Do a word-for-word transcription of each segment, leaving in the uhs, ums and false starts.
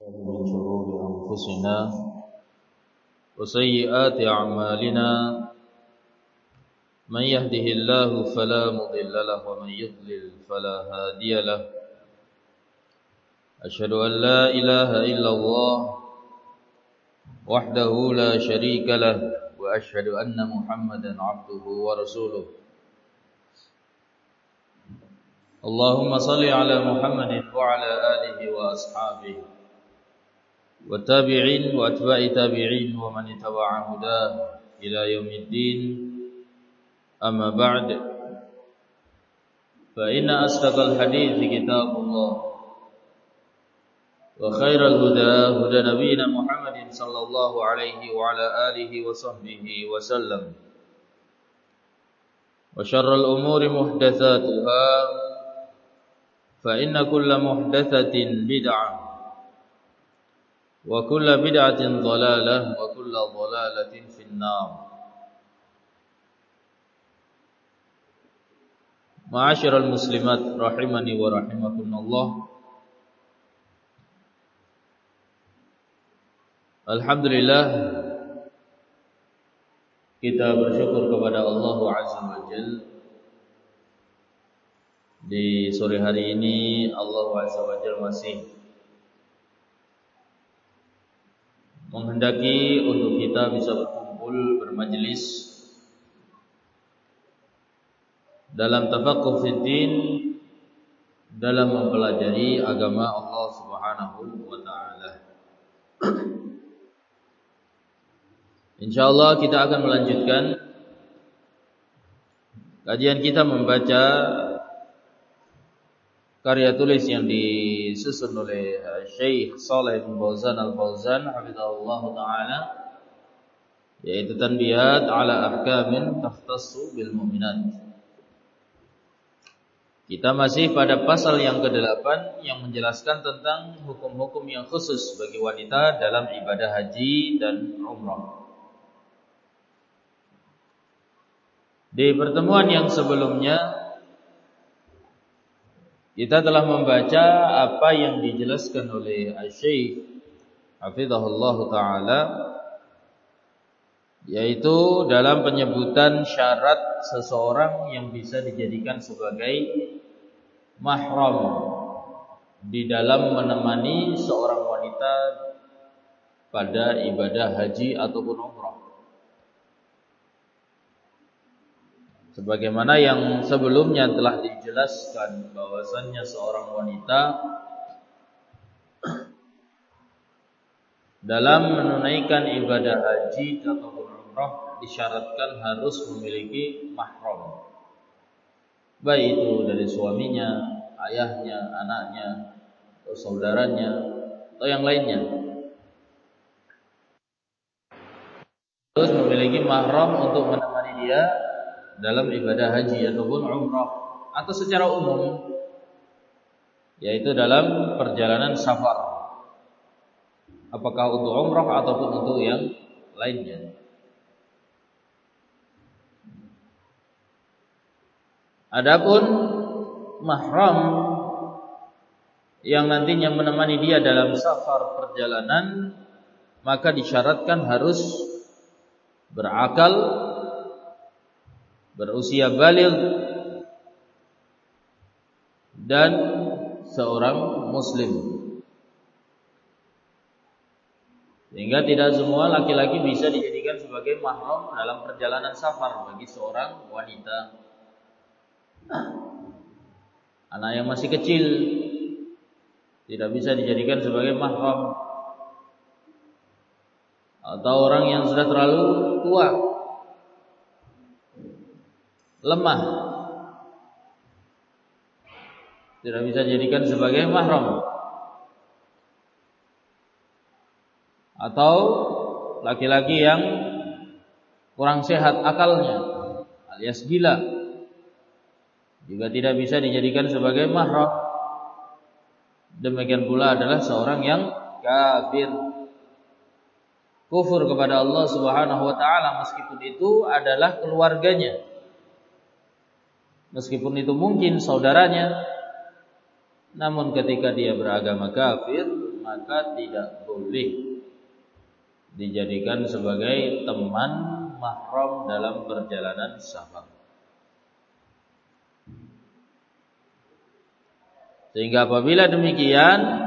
من شرور أنفسنا وسيئات أعمالنا من يهده الله فلا مضل له ومن يضلل فلا هادي له أشهد أن لا إله إلا الله وحده لا شريك له وأشهد أن محمدا عبده ورسوله اللهم صل على محمد وعلى آله وأصحابه والتابعين وأتباع تابعين ومن اتبع هداه إلى يوم الدين أما بعد فإن أصدق الحديث كتاب الله وخير الهدى هدى نبينا محمد صلى الله عليه وعلى آله وصحبه وسلم وشر الأمور محدثاتها فإن كل محدثة بدعة وكل بدعة ضلالة وكل ضلالة في النار. Ma'asyiral muslimat rahimani wa rahimakumullah. Alhamdulillah kita bersyukur kepada Allah Azza wa Jalla. Di sore hari ini Allah Azza wa Jalla masih menghendaki untuk kita bisa berkumpul bermajlis dalam tafaqquh fid din, dalam mempelajari agama Allah Subhanahu wa taala. Insyaallah kita akan melanjutkan kajian kita membaca karya tulis yang disusun oleh Syekh Shalih bin Fauzan Al-Fauzan hafizahullah taala, yaitu Tanbihat ala ahkamin takhtassu bil mu'minat. Kita masih pada pasal yang kedelapan yang menjelaskan tentang hukum-hukum yang khusus bagi wanita dalam ibadah haji dan umrah. Di pertemuan yang sebelumnya kita telah membaca apa yang dijelaskan oleh Syekh hafizahullah taala, yaitu dalam penyebutan syarat seseorang yang bisa dijadikan sebagai mahram di dalam menemani seorang wanita pada ibadah haji ataupun umrah. Sebagaimana yang sebelumnya telah dijelaskan bahwasannya seorang wanita dalam menunaikan ibadah haji ataupun umrah disyaratkan harus memiliki mahram, baik itu dari suaminya, ayahnya, anaknya, atau saudaranya, atau yang lainnya. Harus memiliki mahram untuk menemani dia dalam ibadah haji ataupun umrah, atau secara umum yaitu dalam perjalanan safar, apakah untuk umrah ataupun untuk yang lainnya. Adapun mahram yang nantinya menemani dia dalam safar perjalanan, maka disyaratkan harus berakal, berusia baligh, dan seorang muslim. Sehingga tidak semua laki-laki bisa dijadikan sebagai mahram dalam perjalanan safar bagi seorang wanita. Anak yang masih kecil tidak bisa dijadikan sebagai mahram, atau orang yang sudah terlalu tua, lemah, tidak bisa dijadikan sebagai mahram. Atau laki-laki yang kurang sehat akalnya alias gila juga tidak bisa dijadikan sebagai mahram. Demikian pula adalah seorang yang kafir, kufur kepada Allah Subhanahu wa taala, meskipun itu adalah keluarganya, meskipun itu mungkin saudaranya, namun ketika dia beragama kafir, maka tidak boleh dijadikan sebagai teman mahram dalam perjalanan safar. Sehingga apabila demikian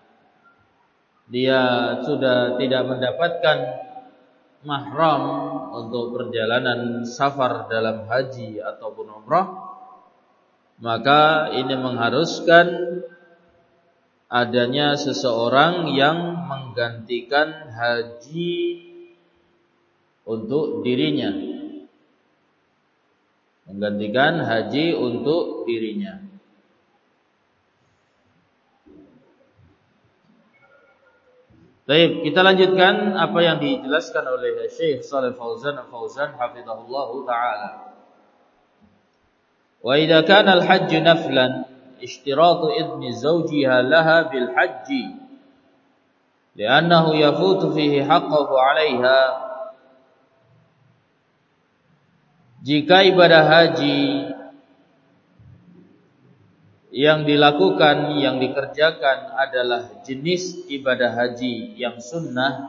dia sudah tidak mendapatkan mahram untuk perjalanan safar dalam haji ataupun umrah, maka ini mengharuskan adanya seseorang yang menggantikan haji untuk dirinya. Menggantikan haji untuk dirinya. Baik, kita lanjutkan apa yang dijelaskan oleh Syekh Shalih Fauzan Fauzan hafizahullahu taala. Wa idza kana al-hajj naflan ishtiratu idni zawjiha laha bil hajj li'annahu yafutu fihi haqqahu 'alayha. Jika ibadah haji yang dilakukan, yang dikerjakan adalah jenis ibadah haji yang sunnah,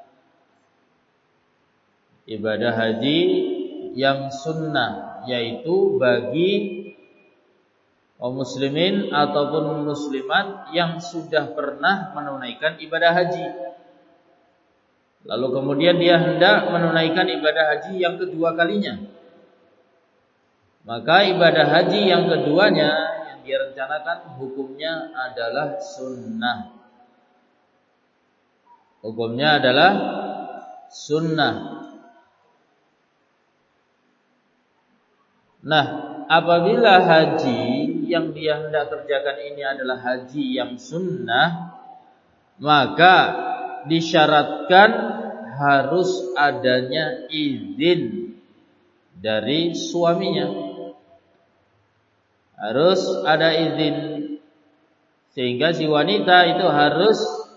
ibadah haji yang sunnah, yaitu bagi kaum muslimin ataupun muslimat yang sudah pernah menunaikan ibadah haji, lalu kemudian dia hendak menunaikan ibadah haji yang kedua kalinya, maka ibadah haji yang keduanya dia rencanakan hukumnya adalah sunnah. Hukumnya adalah sunnah. Nah, apabila haji yang dia hendak kerjakan ini adalah haji yang sunnah, maka disyaratkan harus adanya izin dari suaminya. Harus ada izin, sehingga si wanita itu harus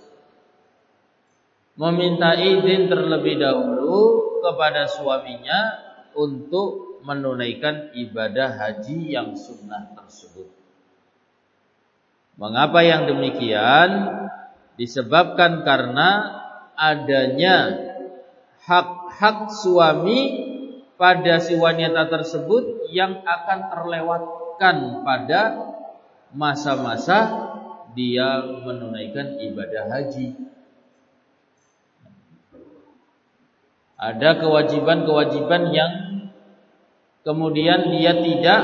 meminta izin terlebih dahulu kepada suaminya untuk menunaikan ibadah haji yang sunnah tersebut. Mengapa yang demikian? Disebabkan karena adanya hak-hak suami pada si wanita tersebut yang akan terlewatkan pada masa-masa dia menunaikan ibadah haji. Ada kewajiban-kewajiban yang kemudian dia tidak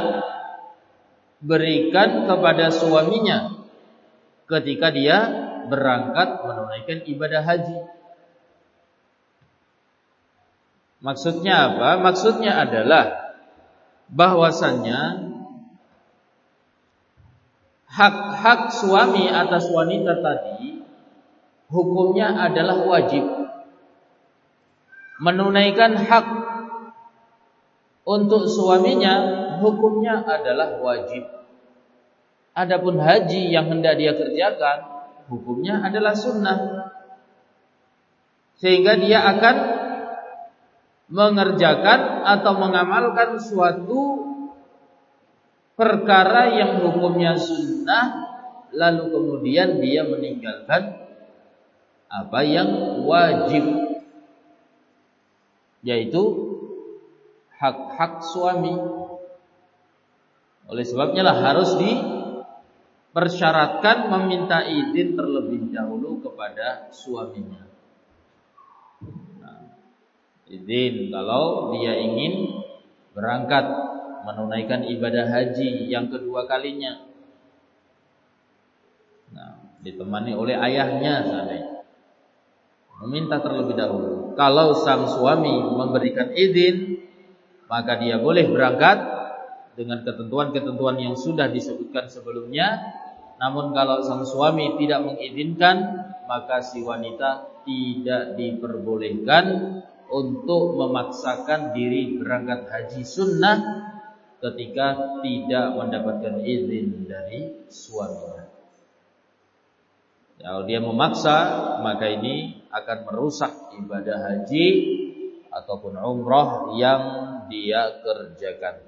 berikan kepada suaminya ketika dia berangkat menunaikan ibadah haji. Maksudnya apa? Maksudnya adalah bahwasannya hak-hak suami atas wanita tadi hukumnya adalah wajib. Menunaikan hak untuk suaminya hukumnya adalah wajib. Adapun haji yang hendak dia kerjakan hukumnya adalah sunnah. Sehingga dia akan mengerjakan atau mengamalkan suatu perkara yang hukumnya sunnah, lalu kemudian dia meninggalkan apa yang wajib, yaitu hak-hak suami. Oleh sebabnya lah harus dipersyaratkan meminta izin terlebih dahulu kepada suaminya. Nah, izin kalau dia ingin berangkat menunaikan ibadah haji yang kedua kalinya. Nah, ditemani oleh ayahnya seandainya, meminta terlebih dahulu. Kalau sang suami memberikan izin, maka dia boleh berangkat dengan ketentuan-ketentuan yang sudah disebutkan sebelumnya. Namun kalau sang suami tidak mengizinkan, maka si wanita tidak diperbolehkan untuk memaksakan diri berangkat haji sunnah ketika tidak mendapatkan izin dari suaminya. Kalau dia memaksa, maka ini akan merusak ibadah haji ataupun umrah yang dia kerjakan.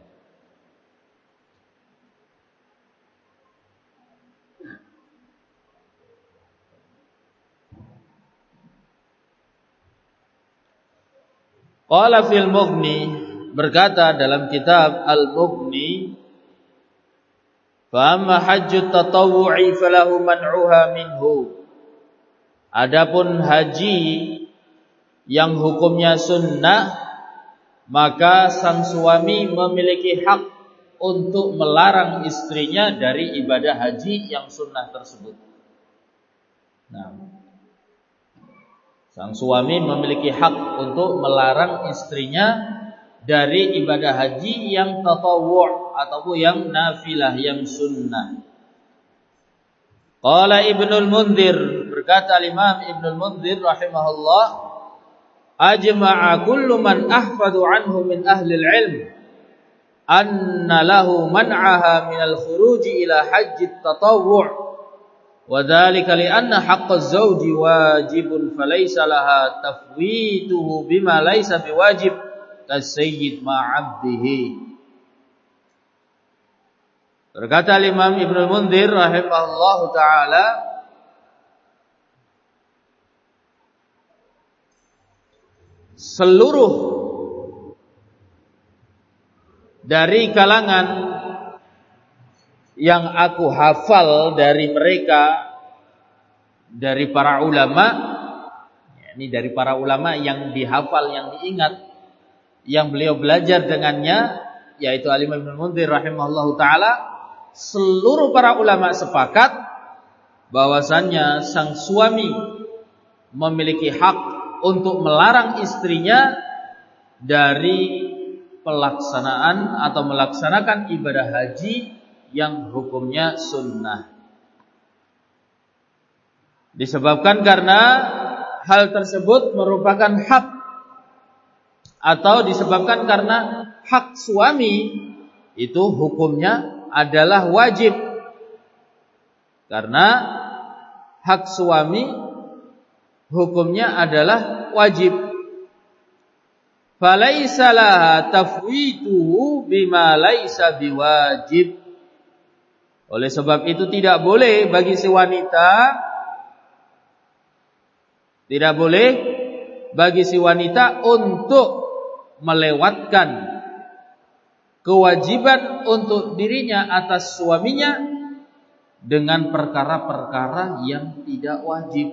Qala fil Mughni, berkata dalam kitab Al-Mughni, fa amma hajjut tatawwu'i falahu man'uha minhu. Adapun haji yang hukumnya sunnah, maka sang suami memiliki hak untuk melarang istrinya dari ibadah haji yang sunnah tersebut. Nah, sang suami memiliki hak untuk melarang istrinya dari ibadah haji yang tatawwu' ataupun yang nafilah, yang sunnah. Qala Ibnul Mundzir, berkata Imam Ibnul Mundzir rahimahullah, ajma'a kullu man ahfadu anhu min ahli al-ilm anna lahu man'aha min al-khuruj ila hajj at-tatawwu' wa dhalika li anna haqq az-zawji wajibun falaysa laha tafwituhu bima laysa biwajib kas-sayyid ma'abdihi. Berkata Imam Ibnu Mundzir rahimahullahu taala, seluruh dari kalangan yang aku hafal dari mereka, dari para ulama, ini dari para ulama yang dihafal, yang diingat, yang beliau belajar dengannya, yaitu Al-Imam Ibnu Mundzir rahimahullahu taala, seluruh para ulama sepakat bahwasannya sang suami memiliki hak untuk melarang istrinya dari pelaksanaan atau melaksanakan ibadah haji yang hukumnya sunnah. Disebabkan karena hal tersebut merupakan hak, atau disebabkan karena hak suami itu hukumnya adalah wajib. Karena hak suami hukumnya adalah wajib. Falaisa laha tafwituhu bima laisa biwajib. Oleh sebab itu tidak boleh bagi si wanita, tidak boleh bagi si wanita untuk melewatkan kewajiban untuk dirinya atas suaminya dengan perkara-perkara yang tidak wajib.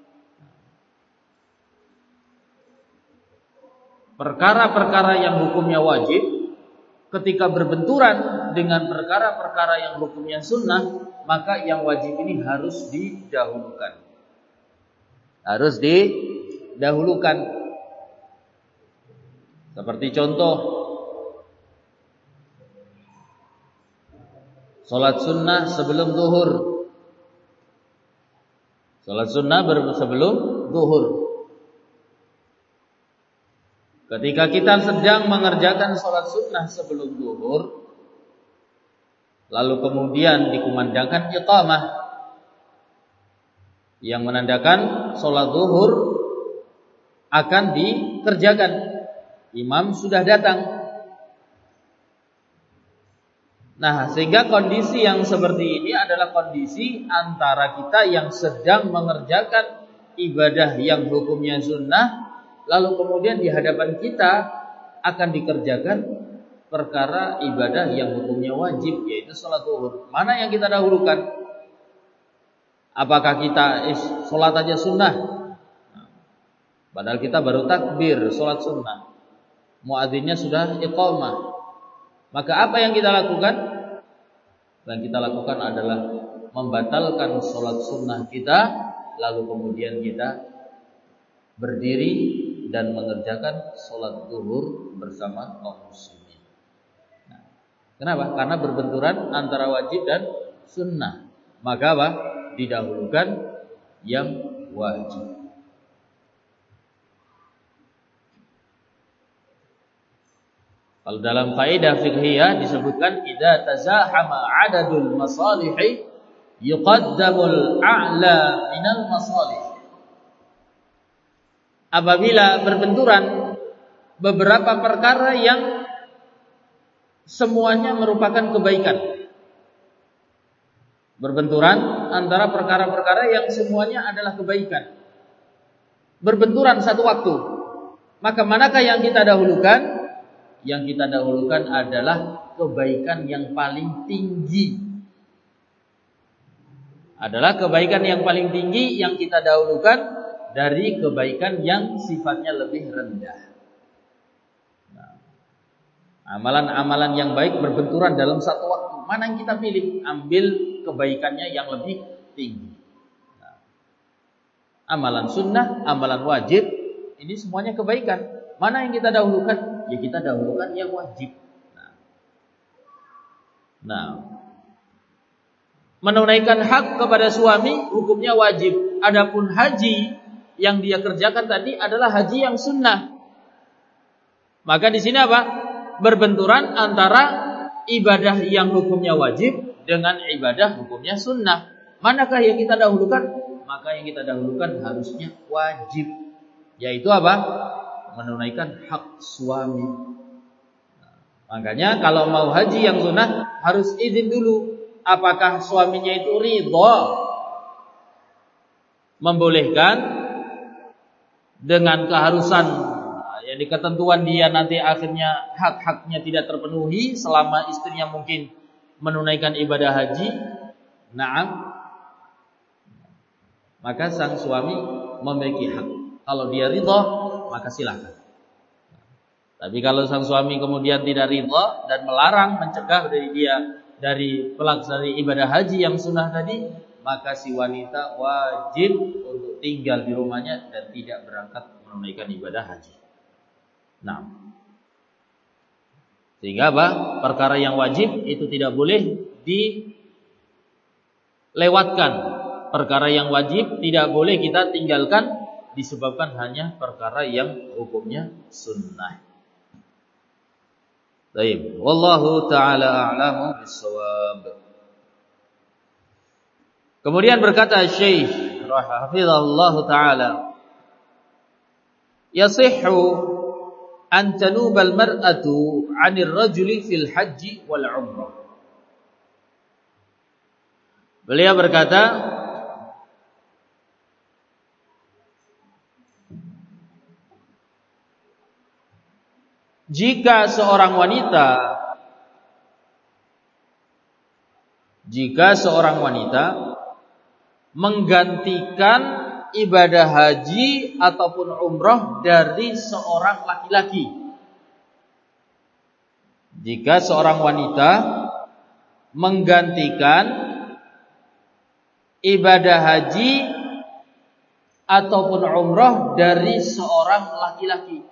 Perkara-perkara yang hukumnya wajib ketika berbenturan dengan perkara-perkara yang hukumnya sunnah, maka yang wajib ini harus didahulukan. Harus didahulukan. Seperti contoh, salat sunnah sebelum zuhur. Salat sunnah sebelum zuhur. Ketika kita sedang mengerjakan salat sunnah sebelum zuhur, lalu kemudian dikumandangkan iqamah yang menandakan salat zuhur akan dikerjakan. Imam sudah datang. Nah, sehingga kondisi yang seperti ini adalah kondisi antara kita yang sedang mengerjakan ibadah yang hukumnya sunnah, lalu kemudian di hadapan kita akan dikerjakan perkara ibadah yang hukumnya wajib, yaitu salat zuhur. Mana yang kita dahulukan? Apakah kita eh, salat aja sunnah? Padahal kita baru takbir salat sunnah, muadzinnya sudah iqamah. Maka apa yang kita lakukan? Yang kita lakukan adalah membatalkan salat sunnah kita, lalu kemudian kita berdiri dan mengerjakan salat zuhur bersama kaum muslimin. Nah, kenapa? Karena berbenturan antara wajib dan sunnah. Maka apa? Didahulukan yang wajib. Kalau dalam faedah fiqhiyah disebutkan idza tazahama adadul masalihi yuqaddamul a'la minal masalih. Apabila berbenturan beberapa perkara yang semuanya merupakan kebaikan. Berbenturan antara perkara-perkara yang semuanya adalah kebaikan. Berbenturan satu waktu. Maka manakah yang kita dahulukan? Yang kita dahulukan adalah kebaikan yang paling tinggi. Adalah kebaikan yang paling tinggi yang kita dahulukan dari kebaikan yang sifatnya lebih rendah. Nah, amalan-amalan yang baik berbenturan dalam satu waktu. Mana yang kita pilih? Ambil kebaikannya yang lebih tinggi. Nah, amalan sunnah, amalan wajib, ini semuanya kebaikan. Mana yang kita dahulukan? Ya kita dahulukan yang wajib. Nah, nah menunaikan hak kepada suami hukumnya wajib. Adapun haji yang dia kerjakan tadi adalah haji yang sunnah. Maka di sini apa? Berbenturan antara ibadah yang hukumnya wajib dengan ibadah hukumnya sunnah. Manakah yang kita dahulukan? Maka yang kita dahulukan harusnya wajib. Yaitu apa? Menunaikan hak suami. Nah, makanya kalau mau haji yang sunnah harus izin dulu. Apakah suaminya itu ridha membolehkan dengan keharusan, jadi ketentuan dia nanti akhirnya hak-haknya tidak terpenuhi selama istrinya mungkin menunaikan ibadah haji. Naam. Maka sang suami memiliki hak. Kalau dia ridha, maka silakan. Tapi kalau sang suami kemudian tidak ridha dan melarang, mencegah dari dia dari pelaksanaan ibadah haji yang sunnah tadi, maka si wanita wajib untuk tinggal di rumahnya dan tidak berangkat menunaikan ibadah haji. Nah, sehingga apa? Perkara yang wajib itu tidak boleh dilewatkan. Perkara yang wajib tidak boleh kita tinggalkan disebabkan hanya perkara yang hukumnya sunnah. Baik, wallahu taala a'lamu bis-shawab. Kemudian berkata Syekh rahimahullahu taala, yasihhu an tanubal mar'atu 'anil rajuli fil haji wal 'umrah. Beliau berkata, jika seorang wanita jika seorang wanita menggantikan ibadah haji ataupun umrah dari seorang laki-laki. Jika seorang wanita menggantikan ibadah haji ataupun umrah dari seorang laki-laki,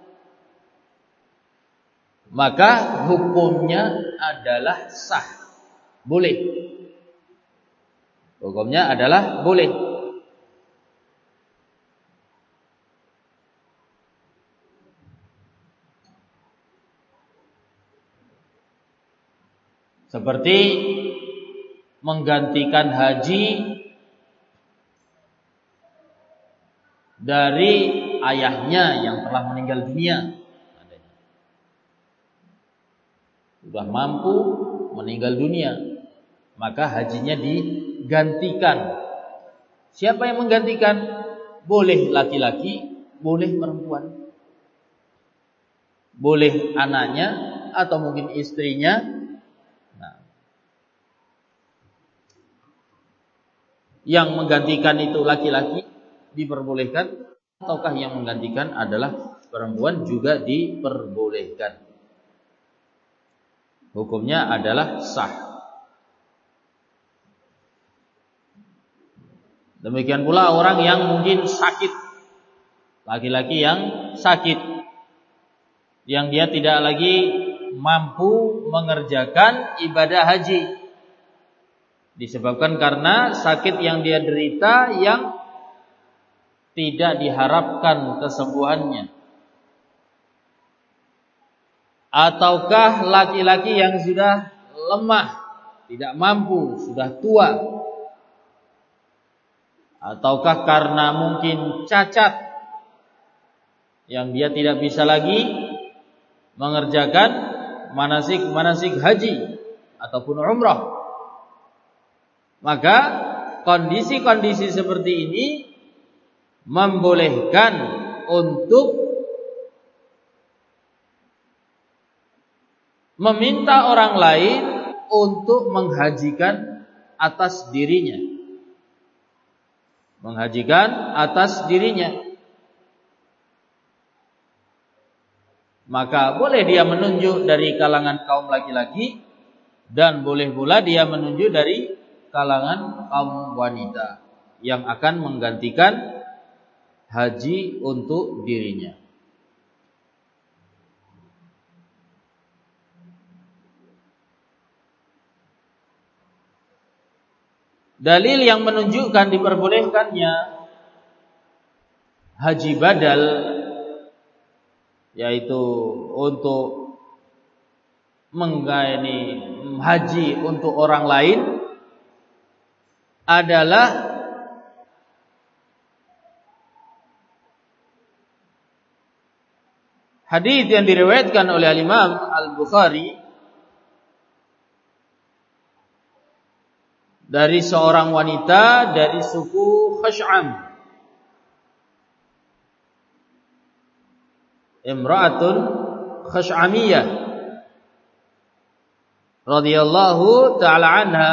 maka hukumnya adalah sah, boleh. Hukumnya adalah boleh. Seperti menggantikan haji dari ayahnya yang telah meninggal dunia. Sudah mampu meninggal dunia, maka hajinya digantikan. Siapa yang menggantikan? Boleh laki-laki, boleh perempuan, boleh anaknya atau mungkin istrinya. Nah, yang menggantikan itu laki-laki diperbolehkan, ataukah yang menggantikan adalah perempuan juga diperbolehkan. Hukumnya adalah sah. Demikian pula orang yang mungkin sakit, laki-laki yang sakit, yang dia tidak lagi mampu mengerjakan ibadah haji, disebabkan karena sakit yang dia derita yang tidak diharapkan kesembuhannya. Ataukah laki-laki yang sudah lemah, tidak mampu, sudah tua. Ataukah karena mungkin cacat, yang dia tidak bisa lagi mengerjakan manasik-manasik haji ataupun umrah. Maka kondisi-kondisi seperti ini membolehkan untuk meminta orang lain untuk menghajikan atas dirinya. Menghajikan atas dirinya. Maka boleh dia menunjuk dari kalangan kaum laki-laki, dan boleh pula dia menunjuk dari kalangan kaum wanita yang akan menggantikan haji untuk dirinya. Dalil yang menunjukkan diperbolehkannya haji badal, yaitu untuk menggayani haji untuk orang lain, adalah hadis yang diriwayatkan oleh Imam Al-Bukhari dari seorang wanita dari suku Khash'am, imra'atun Khash'amiyah radhiyallahu ta'ala anha,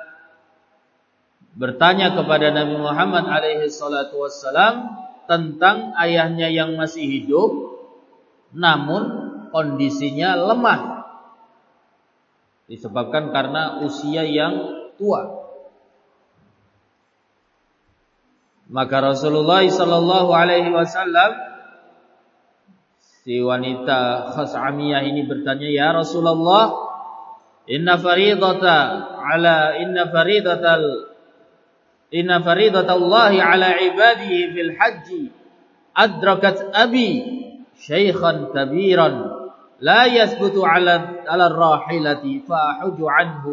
bertanya kepada Nabi Muhammad alaihi salatu wassalam tentang ayahnya yang masih hidup namun kondisinya lemah disebabkan karena usia yang tua. Maka Rasulullah sallallahu alaihi wasallam, si wanita Khas'amiyah ini bertanya, "Ya Rasulullah, inna faridata ala inna faridatal inna faridatallahi ala ibadihi fil haji adrakat abi syaikhan kabiran la yasbutu ala ala rahilati fa ahuju anhu."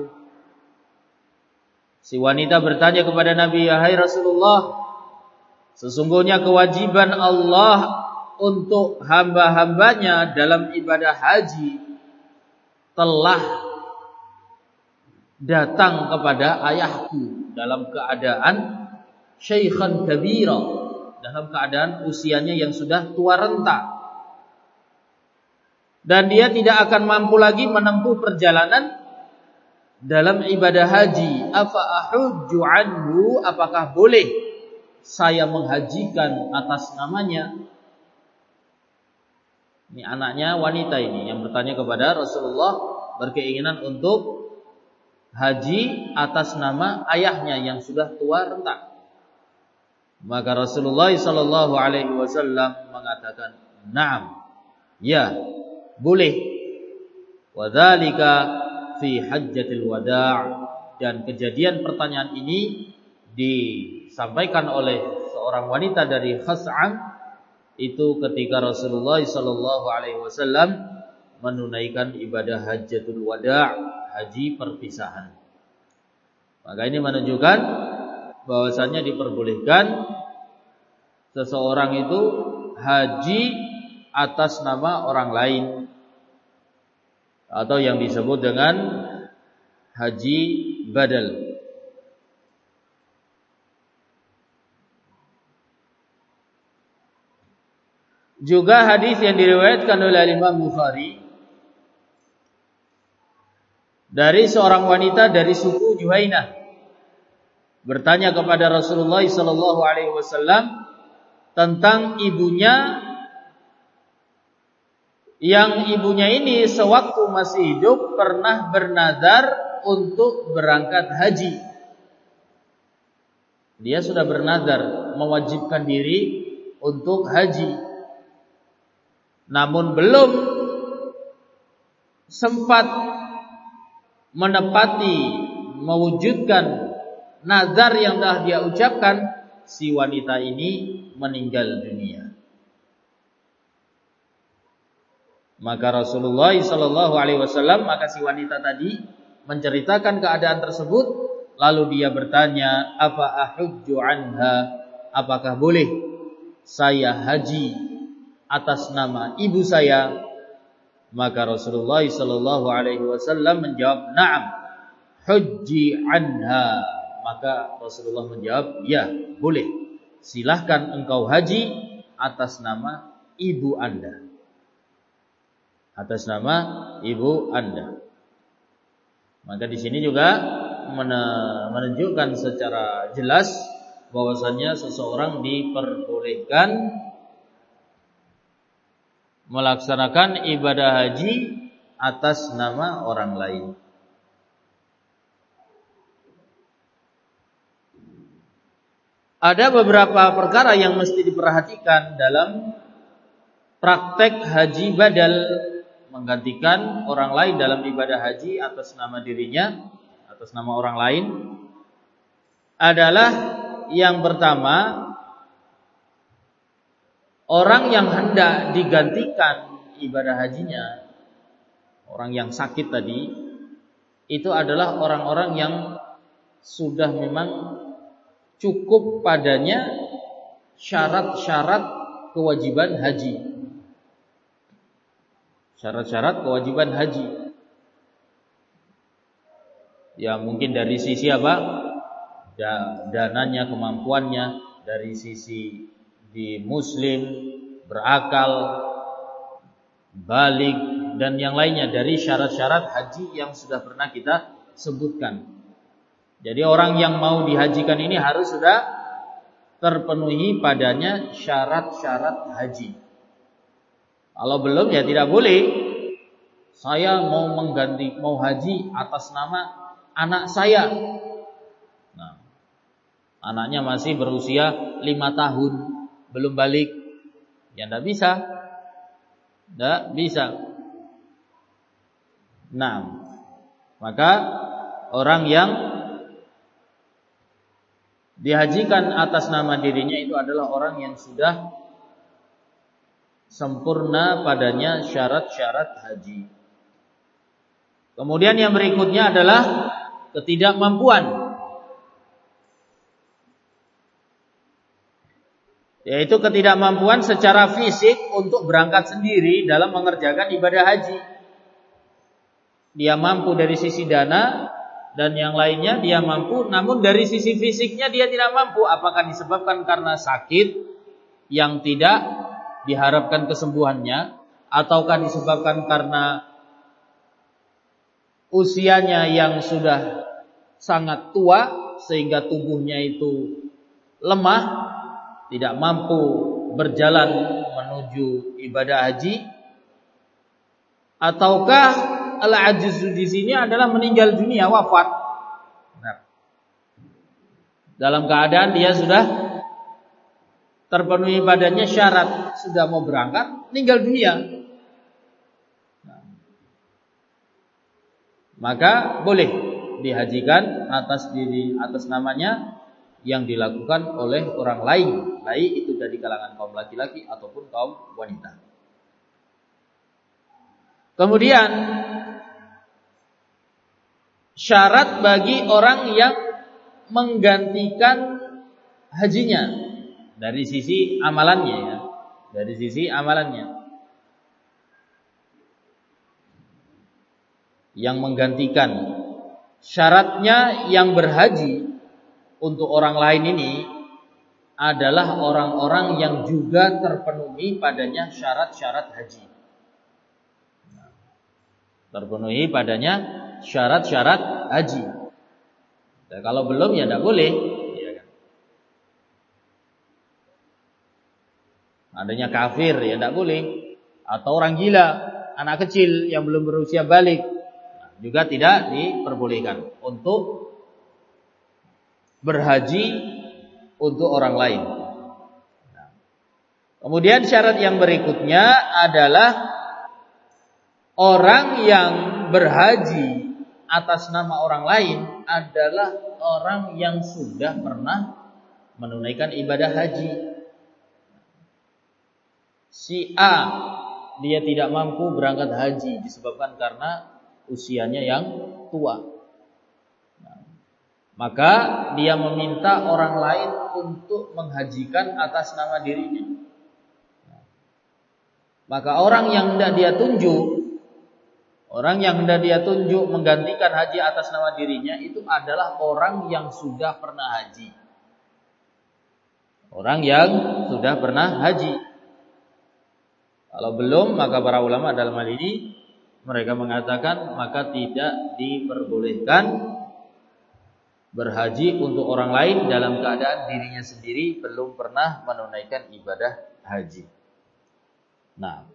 Si wanita bertanya kepada Nabi, "Ya Rasulullah, sesungguhnya kewajiban Allah untuk hamba-hambanya dalam ibadah haji telah datang kepada ayahku dalam keadaan syaikhan kabira, dalam keadaan usianya yang sudah tua renta, dan dia tidak akan mampu lagi menempuh perjalanan dalam ibadah haji. Afa ahujju anhu, apakah boleh saya menghajikan atas namanya?" Ini anaknya wanita ini yang bertanya kepada Rasulullah, berkeinginan untuk haji atas nama ayahnya yang sudah tua renta. Maka Rasulullah sallallahu alaihi wasallam mengatakan, "Na'am, ya, boleh." Wa dzalika fi hajjatil wada', dan kejadian pertanyaan ini disampaikan oleh seorang wanita dari Khas'am itu ketika Rasulullah sallallahu alaihi wasallam menunaikan ibadah hajjatul wada', haji perpisahan. Maka ini menunjukkan bahwasannya diperbolehkan seseorang itu haji atas nama orang lain, atau yang disebut dengan haji badal. Juga hadis yang diriwayatkan oleh Imam Bukhari dari seorang wanita dari suku Juhainah bertanya kepada Rasulullah sallallahu alaihi wasallam tentang ibunya, yang ibunya ini sewaktu masih hidup pernah bernazar untuk berangkat haji. Dia sudah bernazar mewajibkan diri untuk haji, namun belum sempat menepati mewujudkan nazar yang telah dia ucapkan, si wanita ini meninggal dunia. Maka Rasulullah sallallahu alaihi wasallam, maka si wanita tadi menceritakan keadaan tersebut, lalu dia bertanya, "Apa ahujju anha? Apakah boleh saya haji atas nama ibu saya?" Maka Rasulullah sallallahu alaihi wasallam menjawab, "Na'am, hujji anha." Maka Rasulullah menjawab, "Ya, boleh. Silahkan engkau haji atas nama ibu Anda." atas nama ibu Anda. Maka di sini juga menunjukkan secara jelas bahwasannya seseorang diperbolehkan melaksanakan ibadah haji atas nama orang lain. Ada beberapa perkara yang mesti diperhatikan dalam praktek haji badal, menggantikan orang lain dalam ibadah haji atas nama dirinya, atas nama orang lain. Adalah yang pertama, orang yang hendak digantikan ibadah hajinya, orang yang sakit tadi, itu adalah orang-orang yang sudah memang cukup padanya syarat-syarat kewajiban haji. Syarat-syarat kewajiban haji. Ya mungkin dari sisi apa? Dananya, kemampuannya, dari sisi di muslim, berakal, balik, dan yang lainnya dari syarat-syarat haji yang sudah pernah kita sebutkan. Jadi orang yang mau dihajikan ini harus sudah terpenuhi padanya syarat-syarat haji. Kalau belum ya tidak boleh. Saya mau mengganti, mau haji atas nama anak saya. Nah, anaknya masih berusia lima tahun, belum balik. Ya tidak bisa. Tidak bisa. Nah, maka orang yang dihajikan atas nama dirinya itu adalah orang yang sudah sempurna padanya syarat-syarat haji. Kemudian yang berikutnya adalah ketidakmampuan, yaitu ketidakmampuan secara fisik untuk berangkat sendiri dalam mengerjakan ibadah haji. Dia mampu dari sisi dana dan yang lainnya dia mampu, namun dari sisi fisiknya dia tidak mampu. Apakah disebabkan karena sakit yang tidak diharapkan kesembuhannya, ataukah disebabkan karena usianya yang sudah sangat tua sehingga tubuhnya itu lemah, tidak mampu berjalan menuju ibadah haji, ataukah al-ajzu di sini adalah meninggal dunia, wafat. Nah, dalam keadaan dia sudah terpenuhi badannya syarat, sudah mau berangkat, meninggal dunia. Nah, maka boleh dihajikan atas diri, atas namanya yang dilakukan oleh orang lain, baik itu dari kalangan kaum laki-laki ataupun kaum wanita. Kemudian syarat bagi orang yang menggantikan hajinya dari sisi amalannya ya, dari sisi amalannya. Yang menggantikan syaratnya yang berhaji untuk orang lain ini adalah orang-orang yang juga terpenuhi padanya syarat-syarat haji. Terpenuhi padanya syarat-syarat haji. Dan kalau belum ya tidak boleh. Ya kan? Adanya kafir ya tidak boleh. Atau orang gila, anak kecil yang belum berusia balik, nah, juga tidak diperbolehkan untuk berhaji untuk orang lain. Nah, kemudian syarat yang berikutnya adalah orang yang berhaji atas nama orang lain adalah orang yang sudah pernah menunaikan ibadah haji. Si A, dia tidak mampu berangkat haji disebabkan karena usianya yang tua. Nah, maka dia meminta orang lain untuk menghajikan atas nama dirinya. Nah, maka orang yang hendak dia tunjuk, Orang yang hendak dia tunjuk menggantikan haji atas nama dirinya itu adalah orang yang sudah pernah haji. Orang yang sudah pernah haji. Kalau belum, maka para ulama dalam hal ini mereka mengatakan maka tidak diperbolehkan berhaji untuk orang lain dalam keadaan dirinya sendiri belum pernah menunaikan ibadah haji. Nah,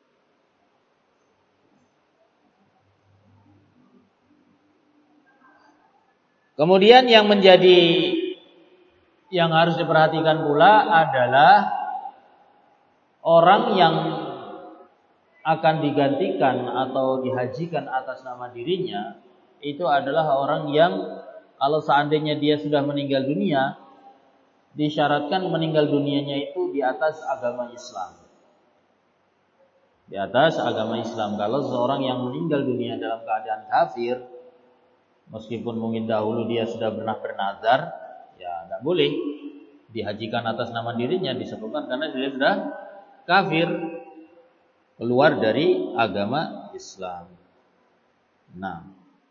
kemudian yang menjadi yang harus diperhatikan pula adalah orang yang akan digantikan atau dihajikan atas nama dirinya itu adalah orang yang kalau seandainya dia sudah meninggal dunia, disyaratkan meninggal dunianya itu di atas agama Islam. Di atas agama Islam. Kalau seseorang yang meninggal dunia dalam keadaan kafir, meskipun mungkin dahulu dia sudah pernah bernazar, ya tidak boleh dihajikan atas nama dirinya, disebutkan karena dia sudah kafir, keluar dari agama Islam. Nah,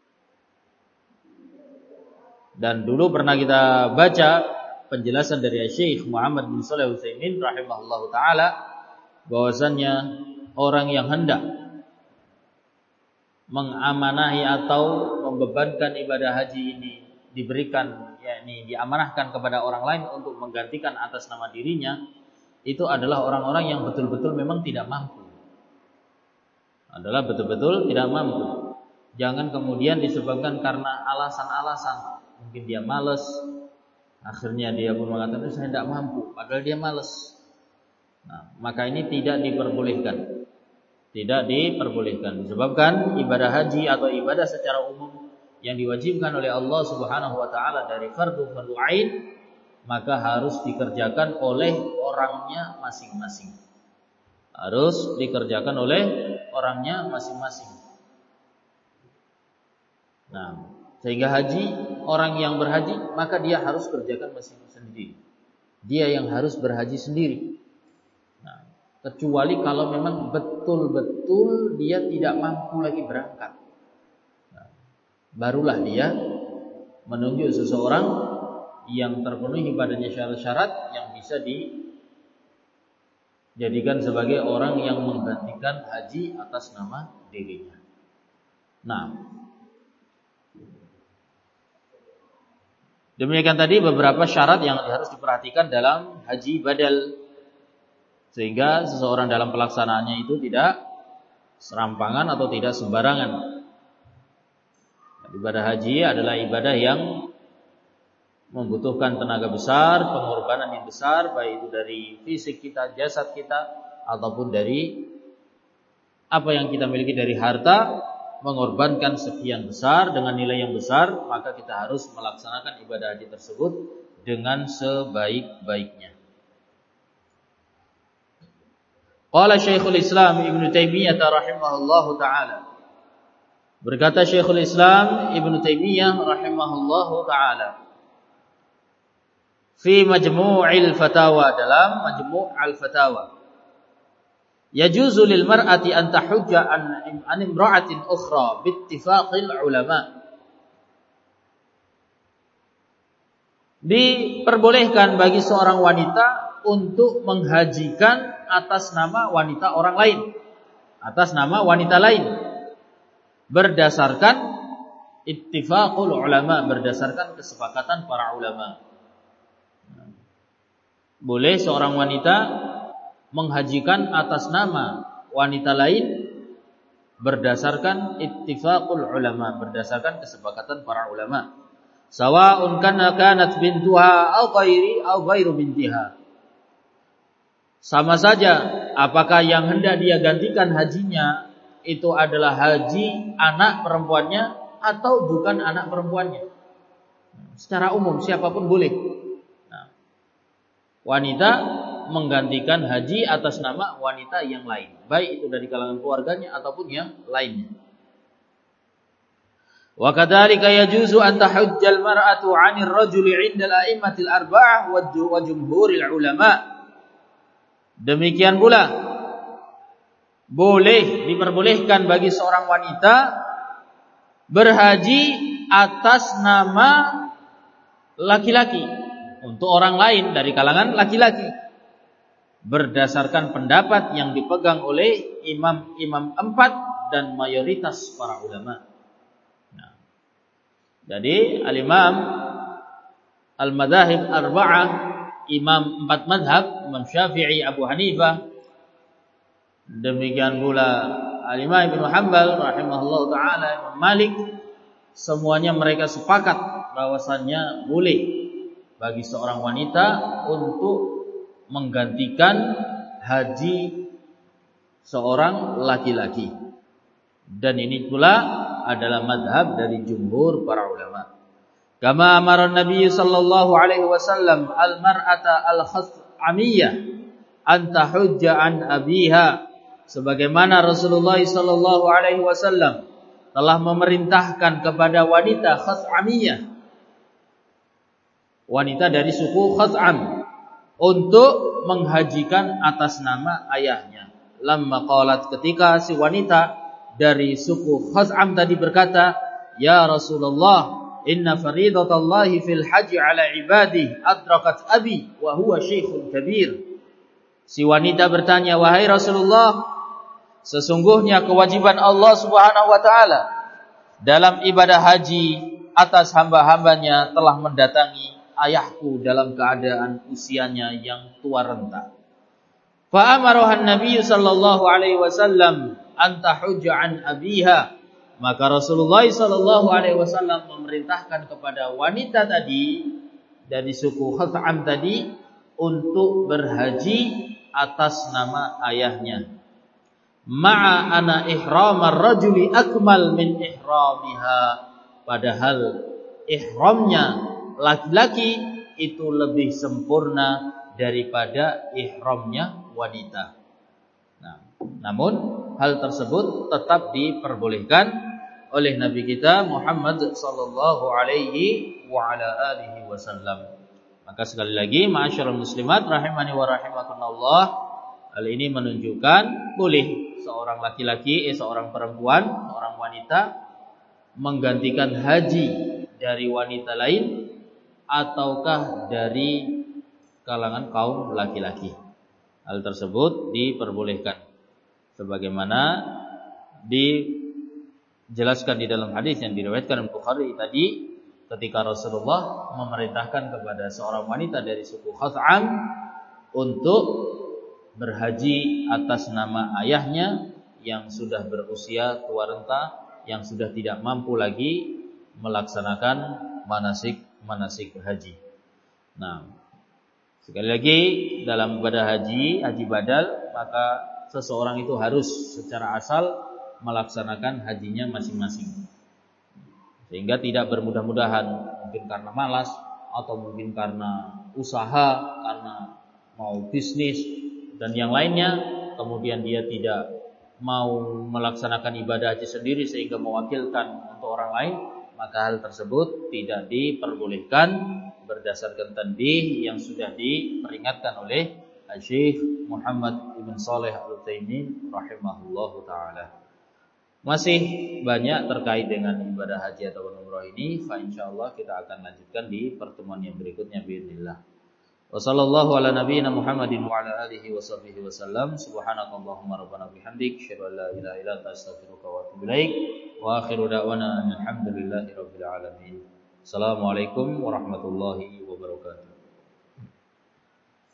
dan dulu pernah kita baca penjelasan dari Syekh Muhammad bin Shalih Al-Utsaimin rahimahullahu taala bahwasannya orang yang hendak mengamanahi atau membebankan ibadah haji ini diberikan, yakni diamanahkan kepada orang lain untuk menggantikan atas nama dirinya, itu adalah orang-orang yang betul-betul memang tidak mampu. Adalah betul-betul tidak mampu. Jangan kemudian disebabkan karena alasan-alasan. Mungkin dia malas, akhirnya dia pun mengatakan saya tidak mampu, padahal dia malas. Nah, maka ini tidak diperbolehkan. Tidak diperbolehkan. Disebabkan ibadah haji atau ibadah secara umum yang diwajibkan oleh Allah Subhanahu wa taala dari fardu-fardu ain, maka harus dikerjakan oleh orangnya masing-masing. Harus dikerjakan oleh orangnya masing-masing. Nah, sehingga haji, orang yang berhaji maka dia harus kerjakan masing-masing sendiri. Dia yang harus berhaji sendiri. Nah, kecuali kalau memang betul-betul dia tidak mampu lagi berangkat. Nah, barulah dia menunjuk seseorang yang terpenuhi padanya syarat-syarat yang bisa dijadikan sebagai orang yang menggantikan haji atas nama dirinya. Nah, demikian tadi beberapa syarat yang harus diperhatikan dalam haji badal, sehingga seseorang dalam pelaksanaannya itu tidak serampangan atau tidak sembarangan. Ibadah haji adalah ibadah yang membutuhkan tenaga besar, pengorbanan yang besar, baik itu dari fisik kita, jasad kita, ataupun dari apa yang kita miliki dari harta. Mengorbankan sekian besar dengan nilai yang besar, maka kita harus melaksanakan ibadah haji tersebut dengan sebaik-baiknya. Qala Syekhul Islam Ibnu Taimiyah rahimahullahu taala. Berkata Syekhul Islam Ibnu Taimiyah rahimahullahu taala fi Majmu'il Fatawa, dalam Majmu' al-Fatawa, yajuzu lil mar'ati an tahujja an an imra'atin ukhra bittifaqil ulama. Diperbolehkan bagi seorang wanita untuk menghajikan atas nama wanita orang lain, atas nama wanita lain, berdasarkan ittifaqul ulama, berdasarkan kesepakatan para ulama. Boleh seorang wanita menghajikan atas nama wanita lain berdasarkan ittifaqul ulama, berdasarkan kesepakatan para ulama. Sawa'un kana kanat bintuha aw ghairi aw ghairu bintiha. Sama saja apakah yang hendak dia gantikan hajinya itu adalah haji anak perempuannya atau bukan anak perempuannya. Secara umum siapapun boleh. Nah, wanita menggantikan haji atas nama wanita yang lain, baik itu dari kalangan keluarganya ataupun yang lainnya. Wa kadzalika yajuzu an tahujjal mar'atu 'anil rajuli 'inda al-a'immatil arba'ah wa jumhuril ulama. Demikian pula boleh diperbolehkan bagi seorang wanita berhaji atas nama laki-laki untuk orang lain dari kalangan laki-laki. berdasarkan pendapat yang dipegang oleh imam-imam empat dan mayoritas para ulama. Nah, jadi al-imam al-madzahib arba'ah, imam empat madhab, Imam Syafi'i, Abu Hanifah, demikian pula al-imam Ibnu Hanbal rahimahullah ta'ala, Imam Malik, semuanya mereka sepakat bahwasannya boleh bagi seorang wanita untuk menggantikan haji seorang laki-laki. Dan ini pula adalah madhab dari jumhur para ulama. Kama amara Nabi sallallahu alaihi wasallam al-mar'ata al-khas'amiyah an tahujja an abiha, sebagaimana Rasulullah sallallahu alaihi wasallam telah memerintahkan kepada wanita khas'amiyah, wanita dari suku Khas'am, untuk menghajikan atas nama ayahnya. Lamma qalat, ketika si wanita dari suku Khas'am tadi berkata, "Ya Rasulullah, inna faridatallahi fil haji ala ibadihi adrakat abi wa huwa syekhun kabir." Si wanita bertanya, "Wahai Rasulullah, sesungguhnya kewajiban Allah Subhanahu wa taala dalam ibadah haji atas hamba-hambanya telah mendatangi ayahku dalam keadaan usianya yang tua renta." Fa amarahan Nabi sallallahu alaihi wasallam an tahujja an abiha. Maka Rasulullah sallallahu alaihi wasallam memerintahkan kepada wanita tadi dari suku Khas'am tadi untuk berhaji atas nama ayahnya. Ma'a ana ihramar rajuli akmal min ihramiha. Padahal ihramnya laki-laki itu lebih sempurna daripada ihramnya wanita. Nah, namun hal tersebut tetap diperbolehkan oleh Nabi kita Muhammad sallallahu alaihi wa ala alihi wasallam. Maka sekali lagi, ma'asyiral muslimat rahimani wa rahimakumullah, hal ini menunjukkan boleh seorang laki-laki, eh, seorang perempuan, seorang wanita menggantikan haji dari wanita lain ataukah dari kalangan kaum laki-laki. Hal tersebut diperbolehkan sebagaimana dijelaskan di dalam hadis yang diriwayatkan Bukhari tadi, ketika Rasulullah memerintahkan kepada seorang wanita dari suku Khas'am untuk berhaji atas nama ayahnya yang sudah berusia tua renta, yang sudah tidak mampu lagi melaksanakan manasik manasik haji. Nah, sekali lagi dalam ibadah haji, haji badal, maka seseorang itu harus secara asal melaksanakan hajinya masing-masing. Sehingga tidak bermudah-mudahan, mungkin karena malas atau mungkin karena usaha, karena mau bisnis dan yang lainnya, kemudian dia tidak mau melaksanakan ibadah haji sendiri sehingga mewakilkan untuk orang lain, maka hal tersebut tidak diperbolehkan berdasarkan tanbih yang sudah diperingatkan oleh Syekh Muhammad Ibn Shalih Al-Utsaimin rahimahullahu taala. Masih banyak terkait dengan ibadah haji atau umrah ini, fa insyaallah kita akan lanjutkan di pertemuan yang berikutnya باذنillah. Wa sallallahu ala nabiyyina Muhammadin wa ala alihi wa sahbihi wasallam. Subhanakallahumma rabbana bihamdik, asyhadu an la ilaha illa anta, astaghfiruka wa atubu ilaik. Wa akhiru da'wana alhamdulillahi rabbil alamin. Assalamualaikum warahmatullahi wabarakatuh.